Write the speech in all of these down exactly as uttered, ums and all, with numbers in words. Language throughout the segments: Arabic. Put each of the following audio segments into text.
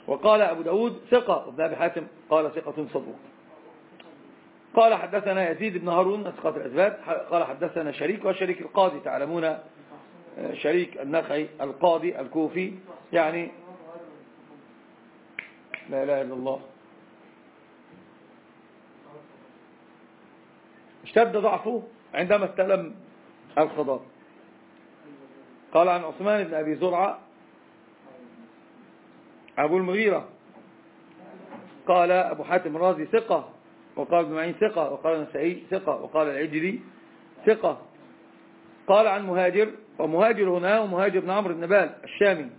وقال أبو داود ثقة، وابن أبي حاتم قال ثقة صدوق. قال حدثنا يزيد بن هارون ثقة الأثبات قال حدثنا شريك، وشريك القاضي تعلمون شريك النخعي القاضي الكوفي، يعني لا إله إلا الله اشتد ضعفه عندما استلم القضاء. قال عن عثمان بن أبي زرعة أبو المغيرة قال أبو حاتم الرازي ثقة، وقال ابن معين ثقة، وقال النسائي ثقة، وقال العجلي ثقة. قال عن مهاجر، ومهاجر هنا ومهاجر بن عمرو بن نبال الشامي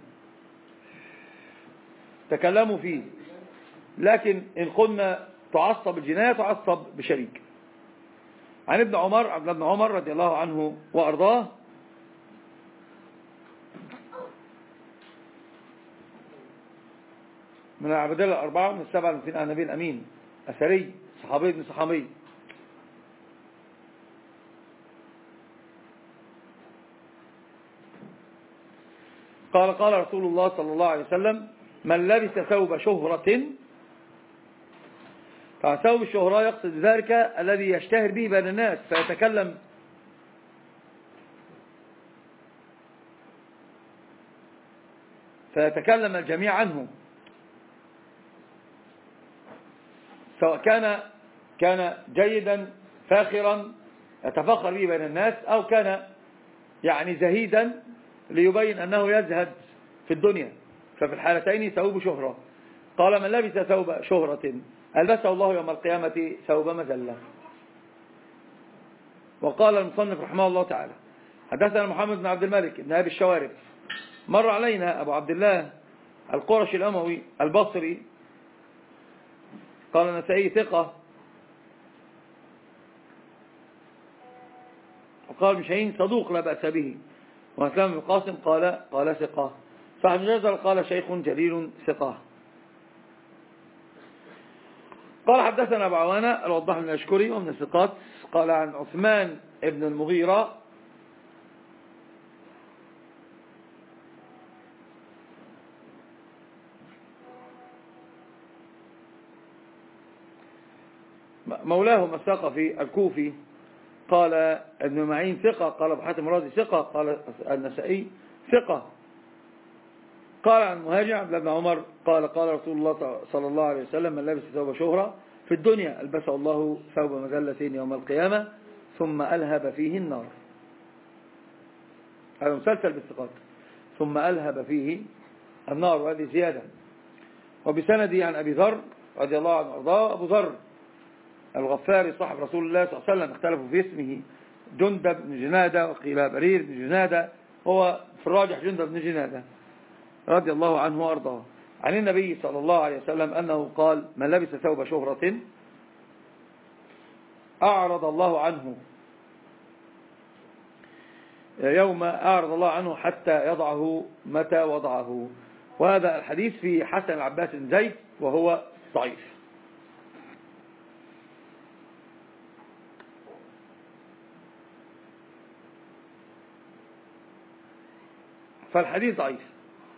تكلموا فيه، لكن إن قلنا تعصب الجناية تعصب بشريك. عن ابن عمر عبد الله بن عمر رضي الله عنه وأرضاه من العبادلة الأربعة من السبعة المسلمين عن النبي الأمين أثري صحابي ابن صحابي قال قال رسول الله صلى الله عليه وسلم من لبس ثوب شهرة، فثوب الشهرة يقصد ذلك الذي يشتهر به بين الناس فيتكلم فيتكلم الجميع عنه، سواء كان كان جيدا فاخرا يتفخر به بين الناس، أو كان يعني زهيدا ليبين أنه يزهد في الدنيا، ففي الحالتين ثوب شهرة. قال من لبس ثوب شهرة ألبسه الله يوم القيامة ثوب مذلة. وقال المصنف رحمه الله تعالى حدثنا محمد بن عبد الملك بن أبي الشوارب مر علينا أبو عبد الله القرشي الأموي البصري قال النسائي ثقة، وقال مشاهين صدوق لا بأس به، وأسلام بن القاسم قال قال ثقة، صاحب الجزر قال شيخ جليل ثقة. قال حدثنا أبو عوانة الوضاح بن الأشكري ومن الثقات قال عن عثمان ابن المغيرة مولاهم الثقفي الكوفي قال ابن معين ثقة، قال أبو حاتم الرازي ثقة، قال النسائي ثقة. قال عن مهاجر عبد الله بن عمر قال قال رسول الله صلى الله عليه وسلم من لبس ثوب شهرة في الدنيا ألبسه الله ثوب مذلة يوم القيامة ثم ألهب فيه النار. هذا مسلسل بالثقات، ثم ألهب فيه النار، وهذه زيادة. وبسندي عن أبي ذر رضي الله عنه وارضاه أبو ذر الغفاري صاحب رسول الله صلى الله عليه وسلم، اختلفوا في اسمه جندب بن جنادة وقيل برير بن جنادة، هو في الراجح جندب بن جنادة رضي الله عنه وارضاه عن النبي صلى الله عليه وسلم أنه قال من لبس ثوب شهرة أعرض الله عنه يوم أعرض الله عنه حتى يضعه متى وضعه. وهذا الحديث في حسن العباس بن زيد وهو ضعيف. فالحديث ضعيف.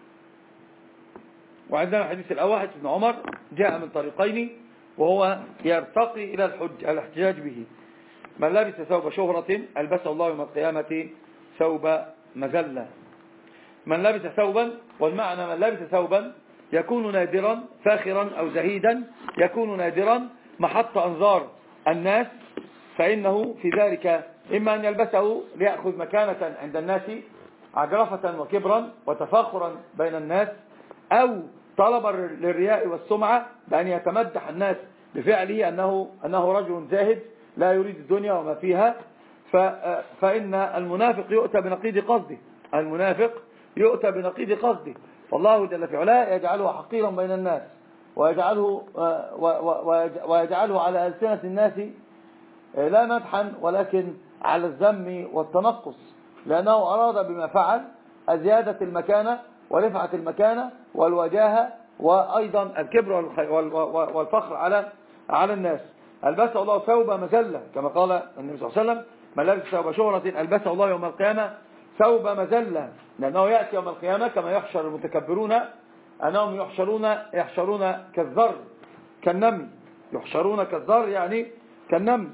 وعندنا الحديث الأول ابن عمر جاء من طريقين وهو يرتقي إلى الحج الاحتجاج به. من لبس ثوب شهرة ألبسه الله يوم القيامة ثوب مذلة. من لبس ثوبا، والمعنى من لبس ثوبا يكون نادرا فاخرا أو زهيدا، يكون نادرا محط أنظار الناس، فإنه في ذلك إما أن يلبسه ليأخذ مكانة عند الناس عجرفة وكبرا وتفاخرا بين الناس، أو طلبا للرياء والسمعة بأن يتمدح الناس بفعله أنه, أنه رجل زاهد لا يريد الدنيا وما فيها. فإن المنافق يؤتى بنقيض قصده، المنافق يؤتى بنقيض قصده، فالله جل في علاه يجعله حقيرا بين الناس ويجعله, ويجعله على ألسنة الناس لا مدحا ولكن على الذم والتنقص، لأنه أراد بما فعل زيادة المكانة ورفعة المكانة والوجاهة وأيضا الكبر والفخر على على الناس. ألبسه الله ثوب مذلة كما قال النبي صلى الله عليه وسلم من لبس ثوب شهرة ألبسه الله يوم القيامة ثوب مذلة، لأنه يأتي يوم القيامة كما يحشر المتكبرون أنهم يحشرون يحشرون كالذر كالنمل، يحشرون كالذر يعني كالنمل.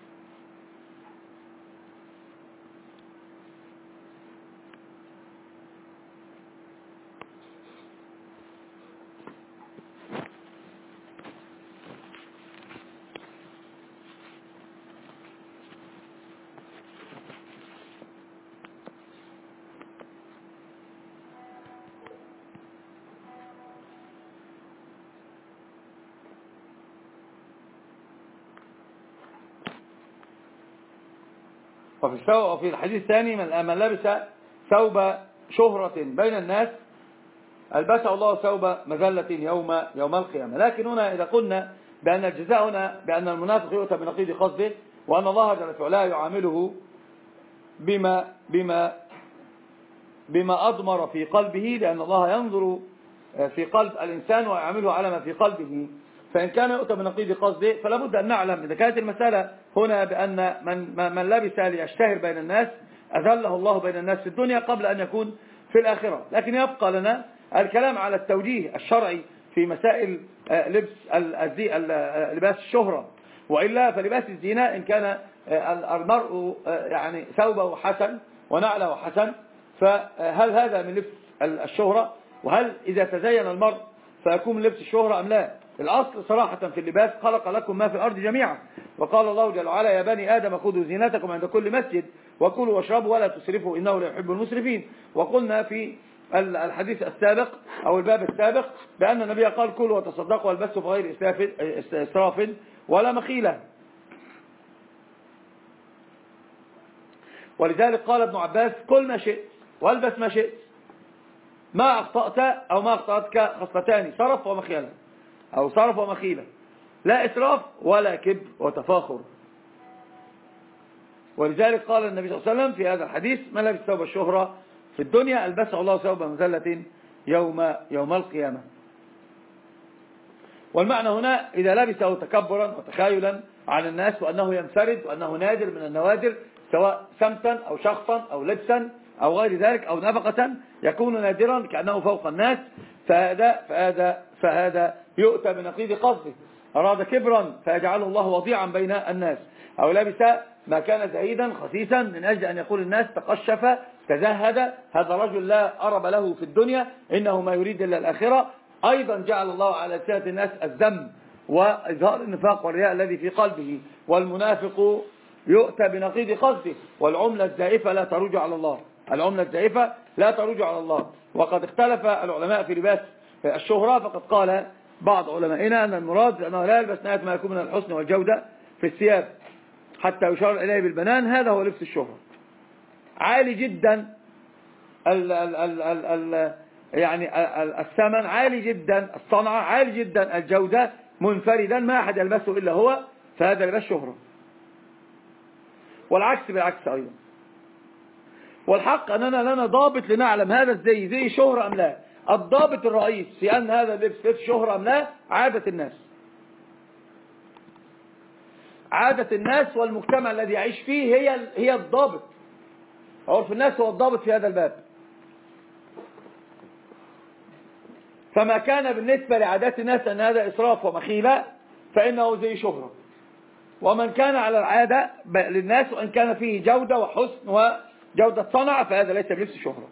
وفي وفي الحديث الثاني من لبس ثوب شهرة بين الناس ألبسه الله ثوب مذلة يوم يوم القيامة. لكن هنا إذا قلنا بأن الجزاء هنا بأن المنافق يؤتى بنقيض قصده، وأن الله جل وعلا يعامله بما بما بما أضمر في قلبه، لأن الله ينظر في قلب الإنسان ويعامله على ما في قلبه، فإن كان يؤتى بنقيض قصده فلا بد أن نعلم إذا كانت المسألة هنا بأن من من لبس ليشتهر بين الناس أذله الله بين الناس في الدنيا قبل أن يكون في الآخرة. لكن يبقى لنا الكلام على التوجيه الشرعي في مسائل لبس لباس الشهرة، وإلا فلباس الزينة إن كان المرء يعني ثوبه حسن ونعله حسن، فهل هذا من لبس الشهرة؟ وهل إذا تزين المرء فيكون من لبس الشهرة أم لا؟ الأصل صراحة في اللباس خلق لكم ما في الأرض جميعا، وقال الله جل وعلا يا بني آدم خذوا زينتكم عند كل مسجد وكلوا واشربوا ولا تسرفوا إنه لا يحب المسرفين. وقلنا في الحديث السابق أو الباب السابق بأن النبي قال كلوا وتصدقوا والبسوا بغير إسراف ولا مخيلة. ولذلك قال ابن عباس كل ما شئت والبس ما شئت، ما أخطأت أو ما أخطأتك خصلتان صرف ومخيلة أو صرف ومخيلة، لا إسراف ولا كبر وتفاخر. ولذلك قال النبي صلى الله عليه وسلم في هذا الحديث من لبس ثوب الشهرة في الدنيا ألبسه الله ثوب مذلة يوم يوم القيامة. والمعنى هنا إذا لبسه تكبرا وتخايلا على الناس وأنه ينفرد وأنه نادر من النوادر، سواء سمتا أو شخصا أو لبسا أو غير ذلك أو نفقة يكون نادرا كأنه فوق الناس، فهذا فهذا فهذا يؤتى بنقيض قصده. أراد كبرا فيجعله الله وضيعا بين الناس، أو لبس ما كان زهيدا خسيسا من أجل أن يقول الناس تقشف تزهد، هذا رجل لا أرب له في الدنيا إنه ما يريد إلا الآخرة. أيضا جعل الله على لسانة الناس الذم وإظهار النفاق والرياء الذي في قلبه. والمنافق يؤتى بنقيض قصده. والعملة الزائفة لا تروج على الله، العملة الزائفة لا تروج على الله. وقد اختلف العلماء في لباس الشهرة، فقد قال بعض علمائنا أن المراد أنه لا يلبس نهاية ما يكون من الحسن والجودة في الثياب حتى يشار إليه بالبنان، هذا هو لبس الشهرة. عالي جدا ال ال ال ال ال يعني الثمن عالي جدا، الصنعة عالي جدا، الجودة منفردا ما أحد يلبسه إلا هو، فهذا لباس شهرة. والعكس بالعكس أيضا. والحق أننا لنا ضابط لنعلم هذا الزي زي شهرة أم لا. الضابط الرئيس في أن هذا اللبس لبس شهرة أم لا عادة الناس، عادة الناس والمجتمع الذي يعيش فيه هي هي الضابط. عرف الناس هو الضابط في هذا الباب. فما كان بالنسبة لعادات الناس أن هذا إسراف ومخيلة فإنه زي شهرة، ومن كان على العادة للناس وإن كان فيه جودة وحسن وجودة صنع فهذا ليس بلبس شهرة.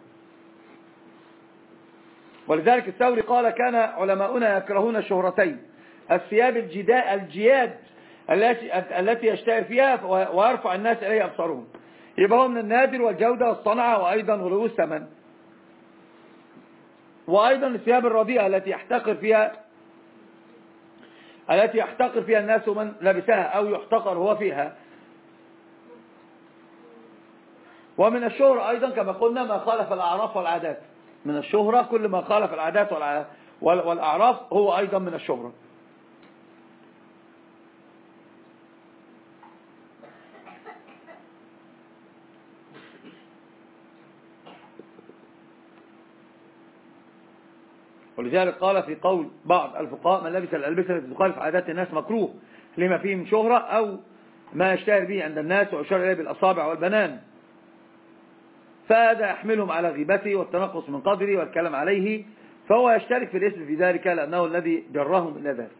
ولذلك الثوري قال كان علماؤنا يكرهون الشهرتين، الثياب الجياد التي التي يشتهر فيها ويرفع الناس إليه أبصارهم، يبقى هو من النادر والجودة والصنعة وأيضا غلو الثمن. وأيضا الثياب الرديئة التي يحتقر فيها التي يحتقر فيها الناس من لبسها أو يحتقر هو فيها. ومن الشهرة أيضا كما قلنا ما خالف الأعراف والعادات، من الشهرة كل ما خالف العادات والأعراف هو أيضا من الشهرة. ولذلك قال في قول بعض الفقهاء من لبس الألبسة التي تخالف عادات الناس مكروه لما فيه من شهرة أو ما يشتهر به عند الناس ويشار إليه بالأصابع والبنان، فهذا يحملهم على غيبته والتنقص من قدره والكلام عليه فهو يشترك في الاسم في ذلك لأنه الذي جرهم إلى ذلك.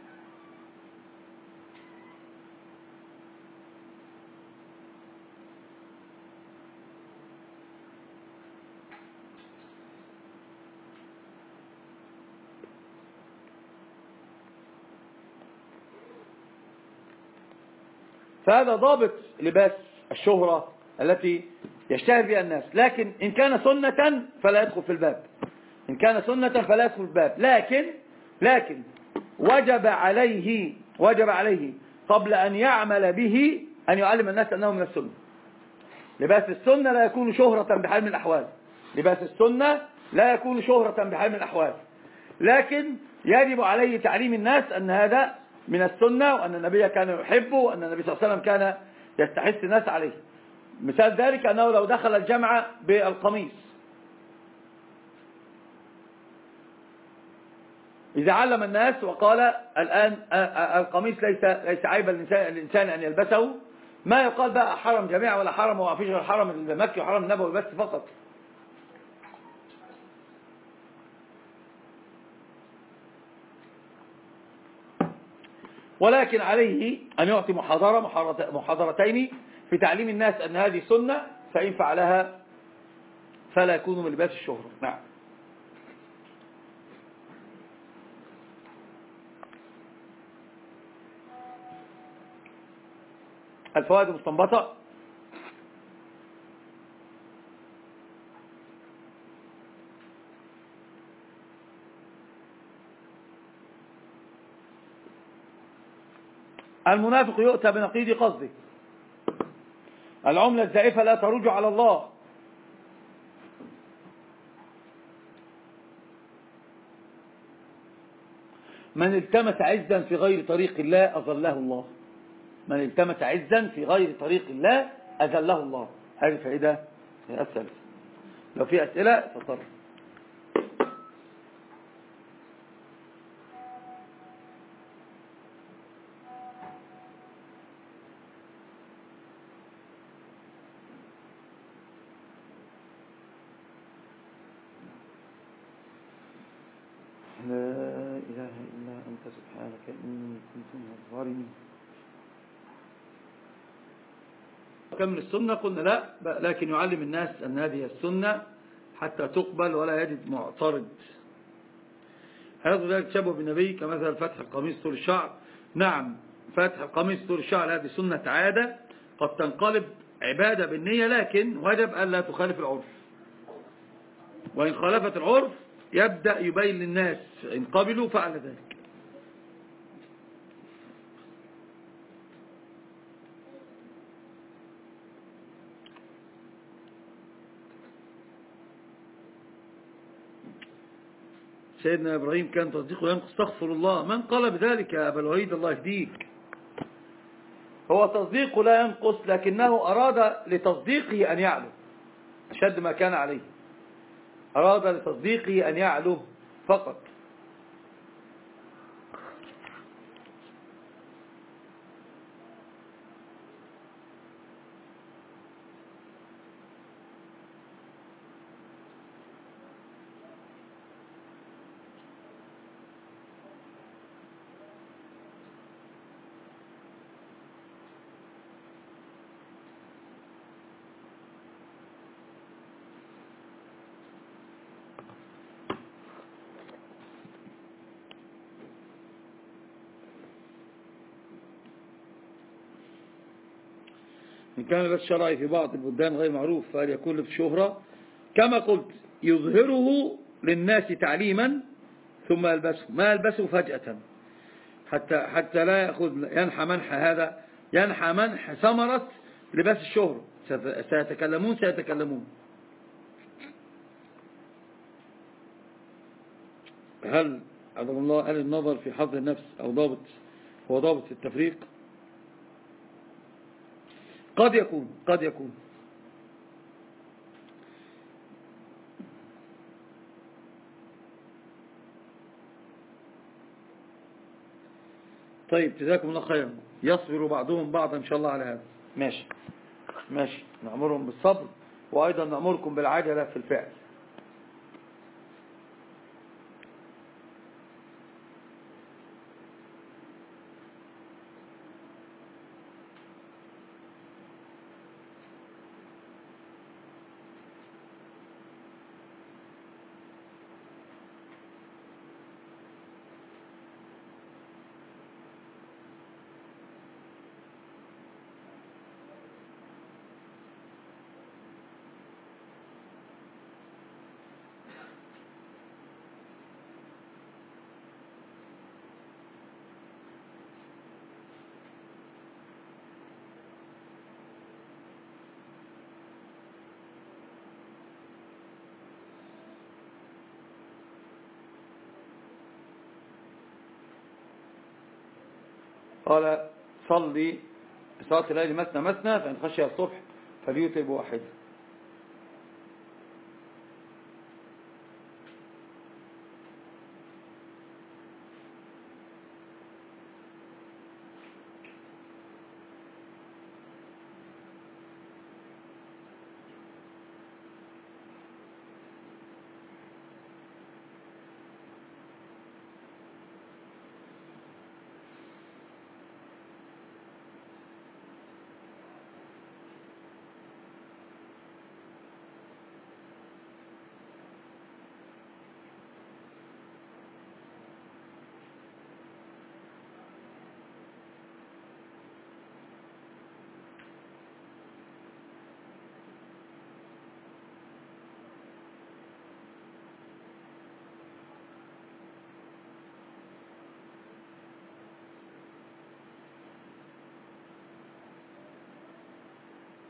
فهذا ضابط لباس الشهرة التي يشتهر بها الناس. لكن إن كان سنة فلا يدخل في الباب، إن كان سنة فلا يدخل في الباب. لكن لكن وجب عليه وجب عليه قبل أن يعمل به أن يعلم الناس أنه من السنة. لباس السنة لا يكون شهرة بحال من الأحوال، لباس السنة لا يكون شهرة بحال من الأحوال، لكن يجب عليه تعليم الناس أن هذا من السنة، وأن النبي كان يحبه، وأن النبي صلى الله عليه وسلم كان يستحث الناس عليه. مثال ذلك أنه لو دخل الجامعة بالقميص، إذا علم الناس وقال الآن القميص ليس ليس عيبا للإنسان أن يلبسه، ما يقال بقى حرم جميع ولا حرم، وما فيش غير حرم المكي وحرم النبوي بس فقط. ولكن عليه أن يعطي محاضرة محاضرتين في تعليم الناس أن هذه سنة، فإن فعلها فلا يكون من لباس الشهرة. نعم. الفوائد المستنبطة: المنافق يؤتى بنقيض قصده. العملة الزائفة لا ترج على الله. من التمس عزا في غير طريق الله أذله الله. من التمس عزا في غير طريق الله أذله الله. هذه فائدة الثالثة. لو في أسئلة تفضل. لا إله إلا أنت سبحانك إني كنت من الظالمين. كمل السنة قلنا لا، لكن يعلم الناس أن هذه السنة حتى تقبل ولا يجد معترض. هذا ذلك شبه بالنبي كمثل فتح القميص طول الشعر. نعم، فتح القميص طول الشعر هذه سنة عادة قد تنقلب عبادة بالنية، لكن وجب أن لا تخالف العرف، وإن خالفت العرف يبدأ يبين للناس، إن قبلوا فعل ذلك. سيدنا إبراهيم كان تصديقه ينقص. استغفر الله، من قال بذلك يا أبا الوليد الله يهديك؟ هو تصديقه لا ينقص، لكنه أراد لتصديقه أن يعلو شد ما كان عليه، أراد لتصديقه أن يعلو فقط. إن كان لبس شرعي في بعض البلدان غير معروف فهل يكون لبس شهرة؟ كما قلت يظهره للناس تعليما ثم يلبسه، ما يلبسه فجأة حتى حتى لا يأخذ ينحى منح هذا، ينحى منح ثمرة لباس الشهرة. سيتكلمون سيتكلمون هل عظم الله قال النظر في حظ النفس أو ضابط هو ضابط التفريق؟ قد يكون قد يكون طيب، جزاكم الله خيرا. يصبر بعضهم بعضا إن شاء الله على هذا. ماشي ماشي، نأمرهم بالصبر وأيضا نأمركم بالعجلة في الفعل. قال صلي صلاة الليل مثنى مثنى، فإن خشي الصبح فليوتر بواحدة.